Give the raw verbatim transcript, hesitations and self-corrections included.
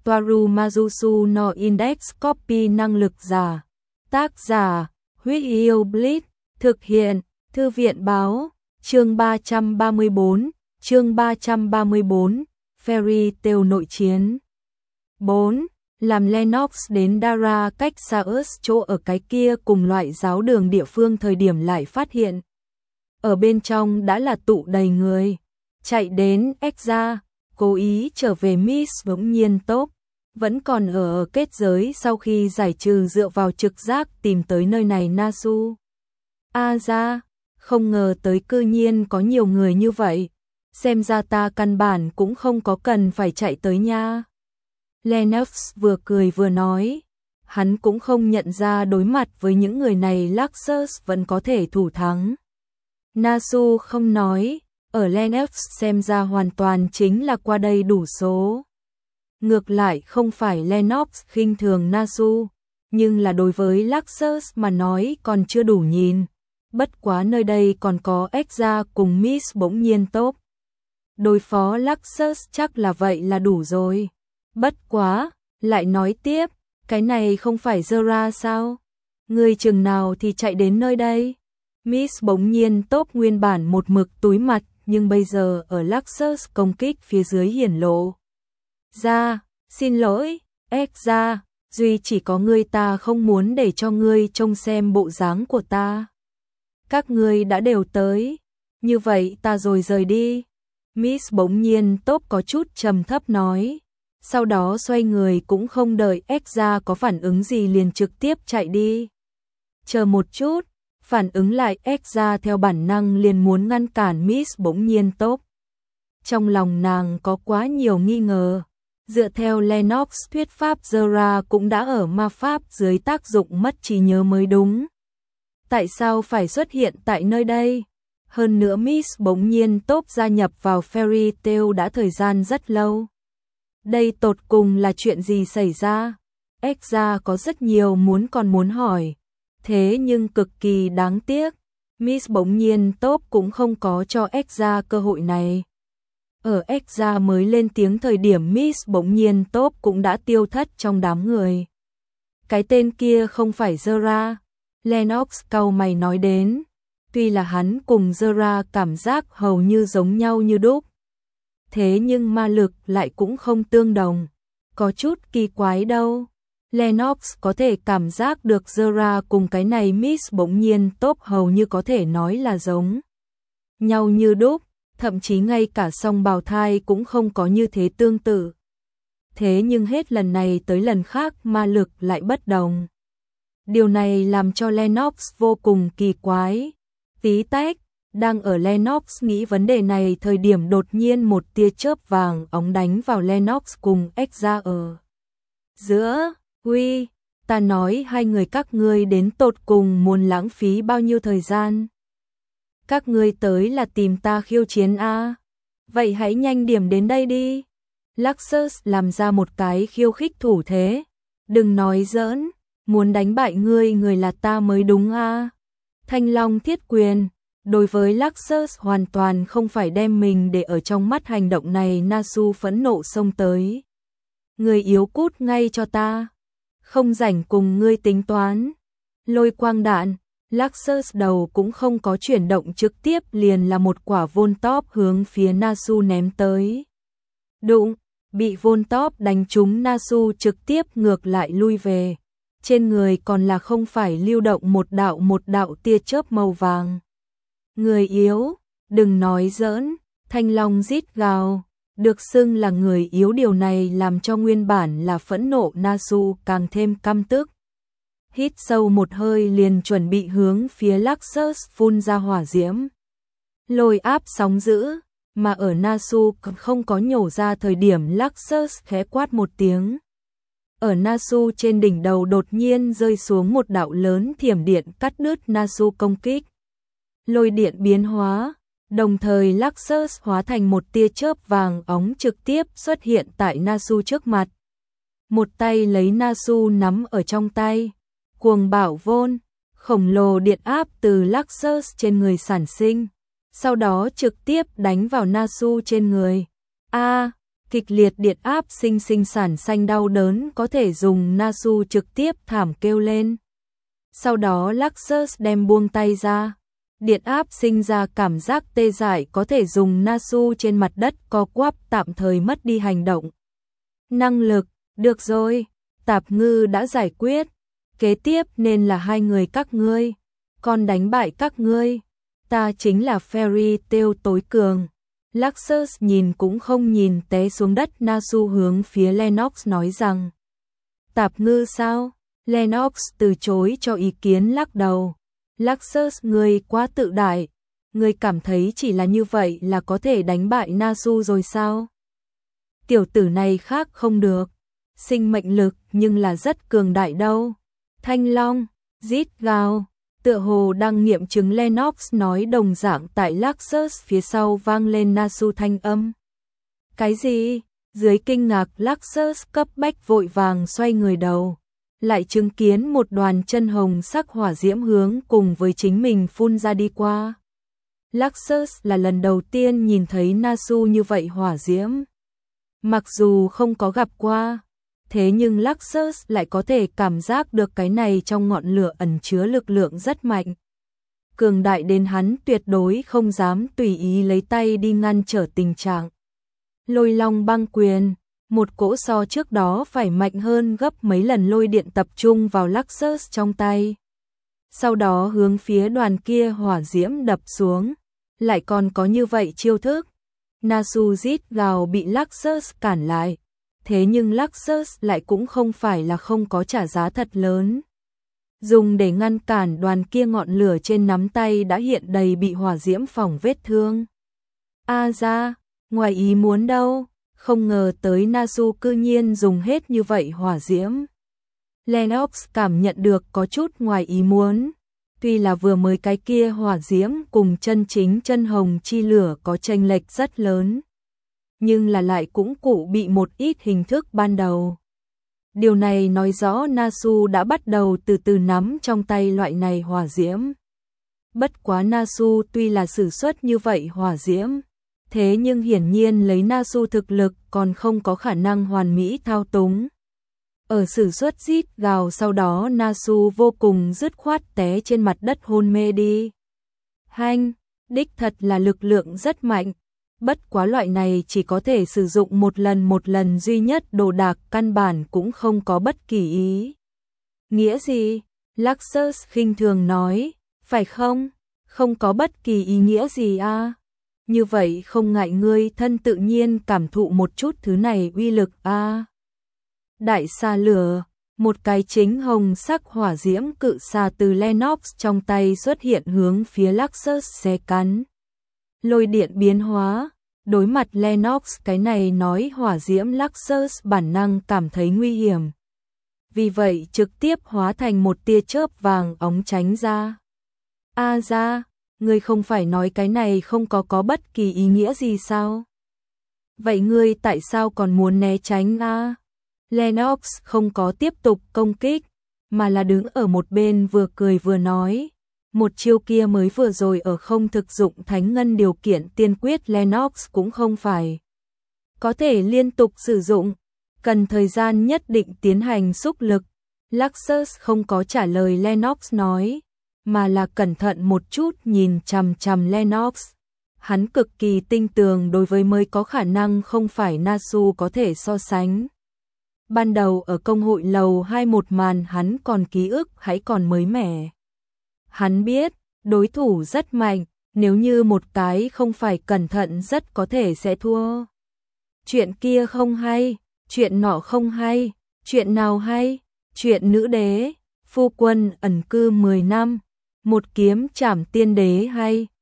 Toaru Majusu no Index Copy năng lực giả. Tác giả, Huyết Yêu Blitz, thực hiện, Thư viện báo, chương ba trăm ba mươi bốn, chương ba trăm ba mươi bốn, Fairy Tail nội chiến. bốn. Làm Lennox đến Dara cách Saus chỗ ở cái kia cùng loại giáo đường địa phương thời điểm lại phát hiện. Ở bên trong đã là tụ đầy người. Chạy đến Exra, cố ý trở về Miss bỗng nhiên tốt. Vẫn còn ở kết giới sau khi giải trừ dựa vào trực giác tìm tới nơi này Nasu. A ra, không ngờ tới cư nhiên có nhiều người như vậy. Xem ra ta căn bản cũng không có cần phải chạy tới nha. Lennox vừa cười vừa nói. Hắn cũng không nhận ra đối mặt với những người này Luxus vẫn có thể thủ thắng. Nasu không nói, ở Lennox xem ra hoàn toàn chính là qua đây đủ số. Ngược lại không phải Lennox khinh thường Nasu, nhưng là đối với Luxus mà nói còn chưa đủ nhìn. Bất quá nơi đây còn có Exra cùng Miss bỗng nhiên tốt. Đối phó Luxus chắc là vậy là đủ rồi. Bất quá, lại nói tiếp, cái này không phải Zora sao? Người chừng nào thì chạy đến nơi đây? Miss bỗng nhiên tốt nguyên bản một mực túi mặt, nhưng bây giờ ở Luxus công kích phía dưới hiển lộ. Ra, xin lỗi, Exra, duy chỉ có ngươi ta không muốn để cho ngươi trông xem bộ dáng của ta. Các ngươi đã đều tới, như vậy ta rồi rời đi. Miss bỗng nhiên tốt có chút trầm thấp nói. Sau đó xoay người cũng không đợi Exra có phản ứng gì liền trực tiếp chạy đi. Chờ một chút, phản ứng lại Exra theo bản năng liền muốn ngăn cản Miss bỗng nhiên tốt. Trong lòng nàng có quá nhiều nghi ngờ. Dựa theo Lennox thuyết pháp Zora cũng đã ở ma pháp dưới tác dụng mất trí nhớ mới đúng. Tại sao phải xuất hiện tại nơi đây? Hơn nữa Miss bỗng nhiên tốt gia nhập vào Fairy Tail đã thời gian rất lâu. Đây tột cùng là chuyện gì xảy ra? Exra có rất nhiều muốn còn muốn hỏi. Thế nhưng cực kỳ đáng tiếc. Miss bỗng nhiên tốt cũng không có cho Exra cơ hội này. Ở Exra mới lên tiếng thời điểm Miss bỗng nhiên tốt cũng đã tiêu thất trong đám người. Cái tên kia không phải Zora. Lennox cau mày nói đến. Tuy là hắn cùng Zora cảm giác hầu như giống nhau như đúc. Thế nhưng ma lực lại cũng không tương đồng. Có chút kỳ quái đâu. Lennox có thể cảm giác được Zora cùng cái này Miss bỗng nhiên tốt hầu như có thể nói là giống nhau như đúc. Thậm chí ngay cả song bào thai cũng không có như thế tương tự. Thế nhưng hết lần này tới lần khác ma lực lại bất đồng. Điều này làm cho Lennox vô cùng kỳ quái. Tí tách, đang ở Lennox nghĩ vấn đề này thời điểm đột nhiên một tia chớp vàng óng đánh vào Lennox cùng Exra ở giữa. Uy, ta nói hai người các ngươi đến tột cùng muốn lãng phí bao nhiêu thời gian? Các ngươi tới là tìm ta khiêu chiến a? Vậy hãy nhanh điểm đến đây đi. Luxus làm ra một cái khiêu khích thủ thế. Đừng nói giỡn, muốn đánh bại ngươi người là ta mới đúng a. Thanh Long thiết quyền. Đối với Luxus hoàn toàn không phải đem mình để ở trong mắt hành động này. Nasu phẫn nộ xông tới. Người yếu cút ngay cho ta. Không rảnh cùng ngươi tính toán. Lôi quang đạn. Luxus đầu cũng không có chuyển động trực tiếp liền là một quả Voltop hướng phía Nasu ném tới. Đụng, bị Voltop đánh trúng Nasu trực tiếp ngược lại lui về. Trên người còn là không phải lưu động một đạo một đạo tia chớp màu vàng. Người yếu, đừng nói giỡn, Thanh Long rít gào. Được xưng là người yếu điều này làm cho nguyên bản là phẫn nộ Nasu càng thêm căm tức. Hít sâu một hơi liền chuẩn bị hướng phía Luxus phun ra hỏa diễm. Lôi áp sóng dữ, mà ở Nasu không có nhổ ra thời điểm Luxus khẽ quát một tiếng. Ở Nasu trên đỉnh đầu đột nhiên rơi xuống một đạo lớn thiểm điện cắt đứt Nasu công kích. Lôi điện biến hóa, đồng thời Luxus hóa thành một tia chớp vàng óng trực tiếp xuất hiện tại Nasu trước mặt. Một tay lấy Nasu nắm ở trong tay. Cuồng bạo vôn, khổng lồ điện áp từ Luxus trên người sản sinh, sau đó trực tiếp đánh vào Nasu trên người. A, Kịch liệt điện áp sinh sinh sản sanh đau đớn có thể dùng Nasu trực tiếp thảm kêu lên. Sau đó Luxus đem buông tay ra. Điện áp sinh ra cảm giác tê dại có thể dùng Nasu trên mặt đất co quắp tạm thời mất đi hành động. Năng lực, được rồi, Tạp Ngư đã giải quyết. Kế tiếp nên là hai người các ngươi. Con đánh bại các ngươi. Ta chính là Fairy Tail tối cường. Luxus nhìn cũng không nhìn té xuống đất Nasu hướng phía Lennox nói rằng. Tạp Ngư sao? Lennox từ chối cho ý kiến lắc đầu. Luxus, ngươi quá tự đại. Ngươi cảm thấy chỉ là như vậy là có thể đánh bại Nasu rồi sao? Tiểu tử này khác không được. Sinh mệnh lực nhưng là rất cường đại đâu. Thanh Long, rít gào. Tựa hồ đang nghiệm chứng Lennox nói đồng dạng tại Luxus phía sau vang lên Nasu thanh âm. Cái gì? Dưới kinh ngạc Luxus cấp bách vội vàng xoay người đầu. Lại chứng kiến một đoàn chân hồng sắc hỏa diễm hướng cùng với chính mình phun ra đi qua. Luxus là lần đầu tiên nhìn thấy Nasu như vậy hỏa diễm. Mặc dù không có gặp qua, thế nhưng Luxus lại có thể cảm giác được cái này trong ngọn lửa ẩn chứa lực lượng rất mạnh. Cường đại đến hắn tuyệt đối không dám tùy ý lấy tay đi ngăn trở tình trạng. Lôi Long băng quyền, một cỗ so trước đó phải mạnh hơn gấp mấy lần lôi điện tập trung vào Luxus trong tay. Sau đó hướng phía đoàn kia hỏa diễm đập xuống, lại còn có như vậy chiêu thức. Nasu rít gào bị Luxus cản lại. Thế nhưng Luxus lại cũng không phải là không có trả giá thật lớn. Dùng để ngăn cản đoàn kia ngọn lửa trên nắm tay đã hiện đầy bị hỏa diễm phỏng vết thương. A ra, ngoài ý muốn đâu, không ngờ tới Nasu cư nhiên dùng hết như vậy hỏa diễm. Lennox cảm nhận được có chút ngoài ý muốn. Tuy là vừa mới cái kia hỏa diễm cùng chân chính chân hồng chi lửa có chênh lệch rất lớn. Nhưng là lại cũng cụ bị một ít hình thức ban đầu. Điều này nói rõ Nasu đã bắt đầu từ từ nắm trong tay loại này hỏa diễm. Bất quá Nasu tuy là sử xuất như vậy hỏa diễm, thế nhưng hiển nhiên lấy Nasu thực lực còn không có khả năng hoàn mỹ thao túng. Ở sử xuất rít gào sau đó Nasu vô cùng dứt khoát té trên mặt đất hôn mê đi. Hanh, đích thật là lực lượng rất mạnh. Bất quá loại này chỉ có thể sử dụng một lần một lần duy nhất đồ đạc căn bản cũng không có bất kỳ ý. Nghĩa gì? Luxus khinh thường nói, phải không? Không có bất kỳ ý nghĩa gì à? Như vậy không ngại ngươi thân tự nhiên cảm thụ một chút thứ này uy lực à? Đại xà lửa, một cái chính hồng sắc hỏa diễm cự xà từ Lennox trong tay xuất hiện hướng phía Luxus xé cắn. Lôi điện biến hóa, đối mặt Lennox cái này nói hỏa diễm Luxus bản năng cảm thấy nguy hiểm. Vì vậy trực tiếp hóa thành một tia chớp vàng óng tránh ra. A ra, ngươi không phải nói cái này không có có bất kỳ ý nghĩa gì sao? Vậy ngươi tại sao còn muốn né tránh a? Lennox không có tiếp tục công kích, mà là đứng ở một bên vừa cười vừa nói. Một chiêu kia mới vừa rồi ở không thực dụng thánh ngân điều kiện tiên quyết Lennox cũng không phải có thể liên tục sử dụng, cần thời gian nhất định tiến hành xúc lực. Luxus không có trả lời Lennox nói, mà là cẩn thận một chút nhìn chằm chằm Lennox. Hắn cực kỳ tinh tường đối với mới có khả năng không phải Nasu có thể so sánh. Ban đầu ở công hội lầu hai một màn hắn còn ký ức hãy còn mới mẻ. Hắn biết, đối thủ rất mạnh, nếu như một cái không phải cẩn thận rất có thể sẽ thua. Chuyện kia không hay, chuyện nọ không hay, chuyện nào hay, chuyện nữ đế, phu quân ẩn cư mười năm, một kiếm trảm tiên đế hay.